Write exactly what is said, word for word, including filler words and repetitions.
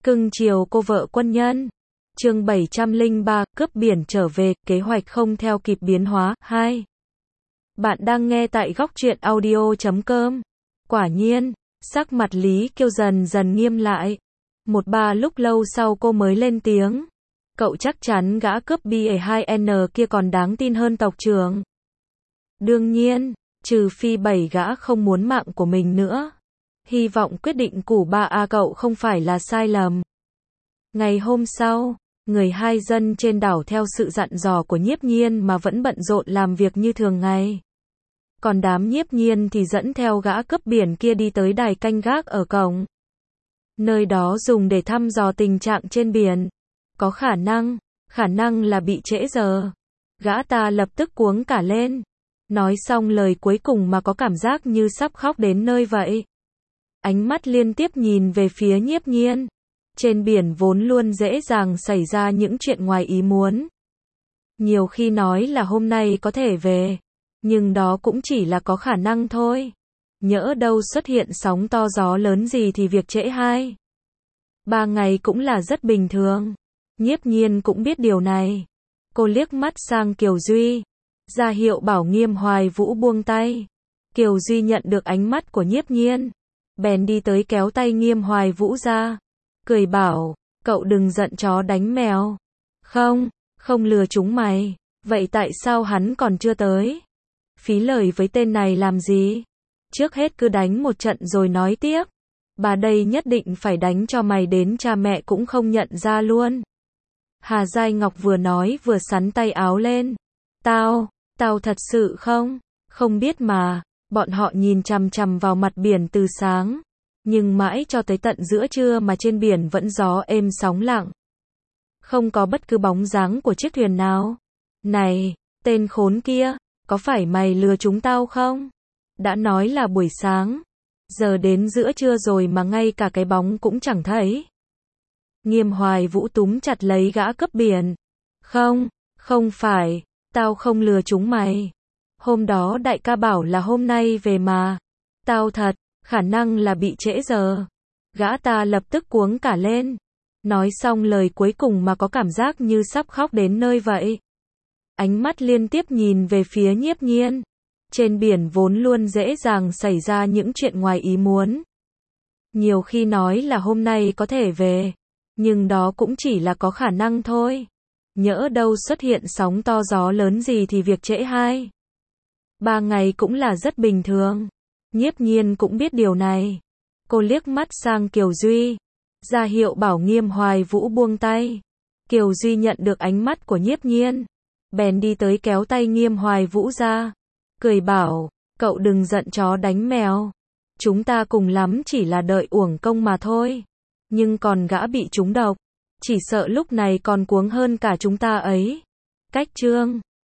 Cưng chiều cô vợ quân nhân. Chương bảy trăm lẻ ba, cướp biển trở về, kế hoạch không theo kịp biến hóa. hai. Bạn đang nghe tại góc truyện audio chấm com. Quả nhiên, sắc mặt Lý Kiêu dần dần nghiêm lại. Một ba lúc lâu sau cô mới lên tiếng. Cậu chắc chắn gã cướp B A hai N kia còn đáng tin hơn tộc trưởng. Đương nhiên, trừ phi bảy gã không muốn mạng của mình nữa. Hy vọng quyết định của ba A cậu không phải là sai lầm. Ngày hôm sau, người hai dân trên đảo theo sự dặn dò của Nhiếp Nhiên mà vẫn bận rộn làm việc như thường ngày. Còn đám Nhiếp Nhiên thì dẫn theo gã cướp biển kia đi tới đài canh gác ở cổng. Nơi đó dùng để thăm dò tình trạng trên biển. Có khả năng, khả năng là bị trễ giờ. Gã ta lập tức cuống cả lên. Nói xong lời cuối cùng mà có cảm giác như sắp khóc đến nơi vậy. Ánh mắt liên tiếp nhìn về phía Nhiếp Nhiên. Trên biển vốn luôn dễ dàng xảy ra những chuyện ngoài ý muốn. Nhiều khi nói là hôm nay có thể về. Nhưng đó cũng chỉ là có khả năng thôi. Nhỡ đâu xuất hiện sóng to gió lớn gì thì việc trễ hai. Ba ngày cũng là rất bình thường. Nhiếp Nhiên cũng biết điều này. Cô liếc mắt sang Kiều Duy. Ra hiệu bảo Nghiêm Hoài Vũ buông tay. Kiều Duy nhận được ánh mắt của Nhiếp Nhiên. Bèn đi tới kéo tay Nghiêm Hoài Vũ ra. Cười bảo, cậu đừng giận chó đánh mèo. Không, không lừa chúng mày. Vậy tại sao hắn còn chưa tới? Phí lời với tên này làm gì? Trước hết cứ đánh một trận rồi nói tiếp. Bà đây nhất định phải đánh cho mày đến cha mẹ cũng không nhận ra luôn. Hà Giai Ngọc vừa nói vừa xắn tay áo lên. Tao, tao thật sự không? Không biết mà. Bọn họ nhìn chằm chằm vào mặt biển từ sáng. Nhưng mãi cho tới tận giữa trưa mà trên biển vẫn gió êm sóng lặng. Không có bất cứ bóng dáng của chiếc thuyền nào. Này, tên khốn kia, có phải mày lừa chúng tao không? Đã nói là buổi sáng. Giờ đến giữa trưa rồi mà ngay cả cái bóng cũng chẳng thấy. Nghiêm Hoài Vũ túm chặt lấy gã cướp biển. Không, không phải, tao không lừa chúng mày. Hôm đó đại ca bảo là hôm nay về mà. Tao thật, khả năng là bị trễ giờ. Gã ta lập tức cuống cả lên. Nói xong lời cuối cùng mà có cảm giác như sắp khóc đến nơi vậy. Ánh mắt liên tiếp nhìn về phía Nhiếp Nhiên. Trên biển vốn luôn dễ dàng xảy ra những chuyện ngoài ý muốn. Nhiều khi nói là hôm nay có thể về. Nhưng đó cũng chỉ là có khả năng thôi. Nhỡ đâu xuất hiện sóng to gió lớn gì thì việc trễ hai. Ba ngày cũng là rất bình thường. Nhiếp Nhiên cũng biết điều này. Cô liếc mắt sang Kiều Duy. Ra hiệu bảo Nghiêm Hoài Vũ buông tay. Kiều Duy nhận được ánh mắt của Nhiếp Nhiên. Bèn đi tới kéo tay Nghiêm Hoài Vũ ra. Cười bảo, cậu đừng giận chó đánh mèo. Chúng ta cùng lắm chỉ là đợi uổng công mà thôi. Nhưng còn gã bị trúng độc. Chỉ sợ lúc này còn cuống hơn cả chúng ta ấy. Cách chương